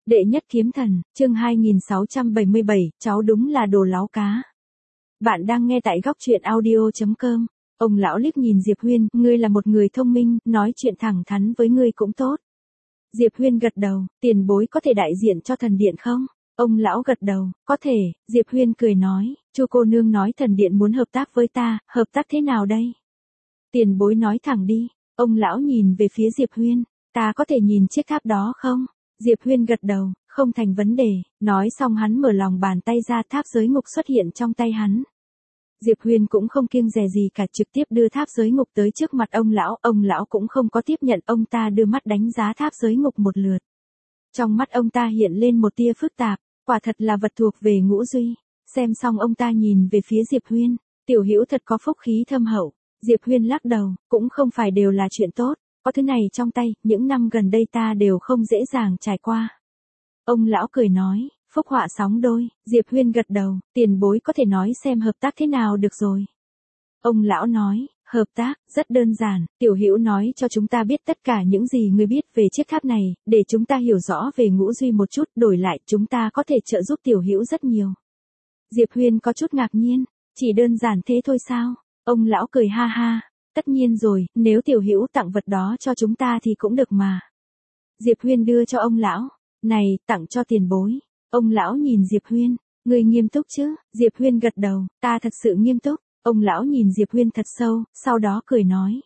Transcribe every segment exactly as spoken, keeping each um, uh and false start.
Đệ nhất kiếm thần, chương hai nghìn sáu trăm bảy mươi bảy, cháu đúng là đồ láo cá. Bạn đang nghe tại góc truyện audio chấm com. Ông lão liếc nhìn Diệp Huyên, ngươi là một người thông minh, nói chuyện thẳng thắn với ngươi cũng tốt. Diệp Huyên gật đầu, tiền bối có thể đại diện cho thần điện không? Ông lão gật đầu, có thể. Diệp Huyên cười nói, Chu cô nương nói thần điện muốn hợp tác với ta, hợp tác thế nào đây? Tiền bối nói thẳng đi. Ông lão nhìn về phía Diệp Huyên, ta có thể nhìn chiếc tháp đó không? Diệp Huyên gật đầu, không thành vấn đề. Nói xong hắn mở lòng bàn tay ra, tháp giới ngục xuất hiện trong tay hắn. Diệp Huyên cũng không kiêng dè gì cả, trực tiếp đưa tháp giới ngục tới trước mặt ông lão. Ông lão cũng không có tiếp nhận, ông ta đưa mắt đánh giá tháp giới ngục một lượt. Trong mắt ông ta hiện lên một tia phức tạp, quả thật là vật thuộc về Ngũ Duy. Xem xong ông ta nhìn về phía Diệp Huyên, tiểu hữu thật có phúc khí thâm hậu. Diệp Huyên lắc đầu, cũng không phải đều là chuyện tốt. Có thứ này trong tay, những năm gần đây ta đều không dễ dàng trải qua. Ông lão cười nói, phúc họa sóng đôi. Diệp Huyên gật đầu, tiền bối có thể nói xem hợp tác thế nào được rồi. Ông lão nói, hợp tác, rất đơn giản, tiểu hữu nói cho chúng ta biết tất cả những gì ngươi biết về chiếc tháp này, để chúng ta hiểu rõ về Ngũ Duy một chút, đổi lại chúng ta có thể trợ giúp tiểu hữu rất nhiều. Diệp Huyên có chút ngạc nhiên, chỉ đơn giản thế thôi sao? Ông lão cười ha ha. Tất nhiên rồi, nếu tiểu hữu tặng vật đó cho chúng ta thì cũng được mà. Diệp Huyên đưa cho ông lão. Này, tặng cho tiền bối. Ông lão nhìn Diệp Huyên. Người nghiêm túc chứ? Diệp Huyên gật đầu, ta thật sự nghiêm túc. Ông lão nhìn Diệp Huyên thật sâu, sau đó cười nói.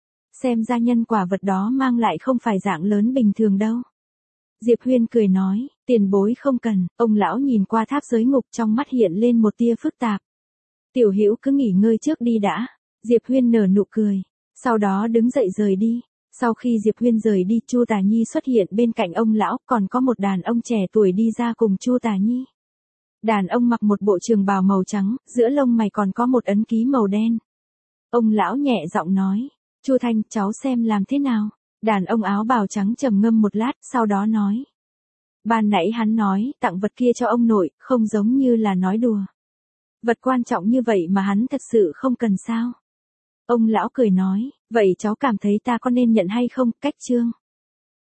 Xem ra nhân quả vật đó mang lại không phải dạng lớn bình thường đâu. Diệp Huyên cười nói, tiền bối không cần. Ông lão nhìn qua tháp giới ngục, trong mắt hiện lên một tia phức tạp. Tiểu hữu cứ nghỉ ngơi trước đi đã. Diệp Huyên nở nụ cười, sau đó đứng dậy rời đi. Sau khi Diệp Huyên rời đi, Chu Tà Nhi xuất hiện bên cạnh ông lão, còn có một đàn ông trẻ tuổi đi ra cùng Chu Tà Nhi. Đàn ông mặc một bộ trường bào màu trắng, giữa lông mày còn có một ấn ký màu đen. Ông lão nhẹ giọng nói, Chu Thanh, cháu xem làm thế nào? Đàn ông áo bào trắng trầm ngâm một lát, sau đó nói. Ban nãy hắn nói, tặng vật kia cho ông nội, không giống như là nói đùa. Vật quan trọng như vậy mà hắn thật sự không cần sao? Ông lão cười nói, vậy cháu cảm thấy ta có nên nhận hay không? Cách chương.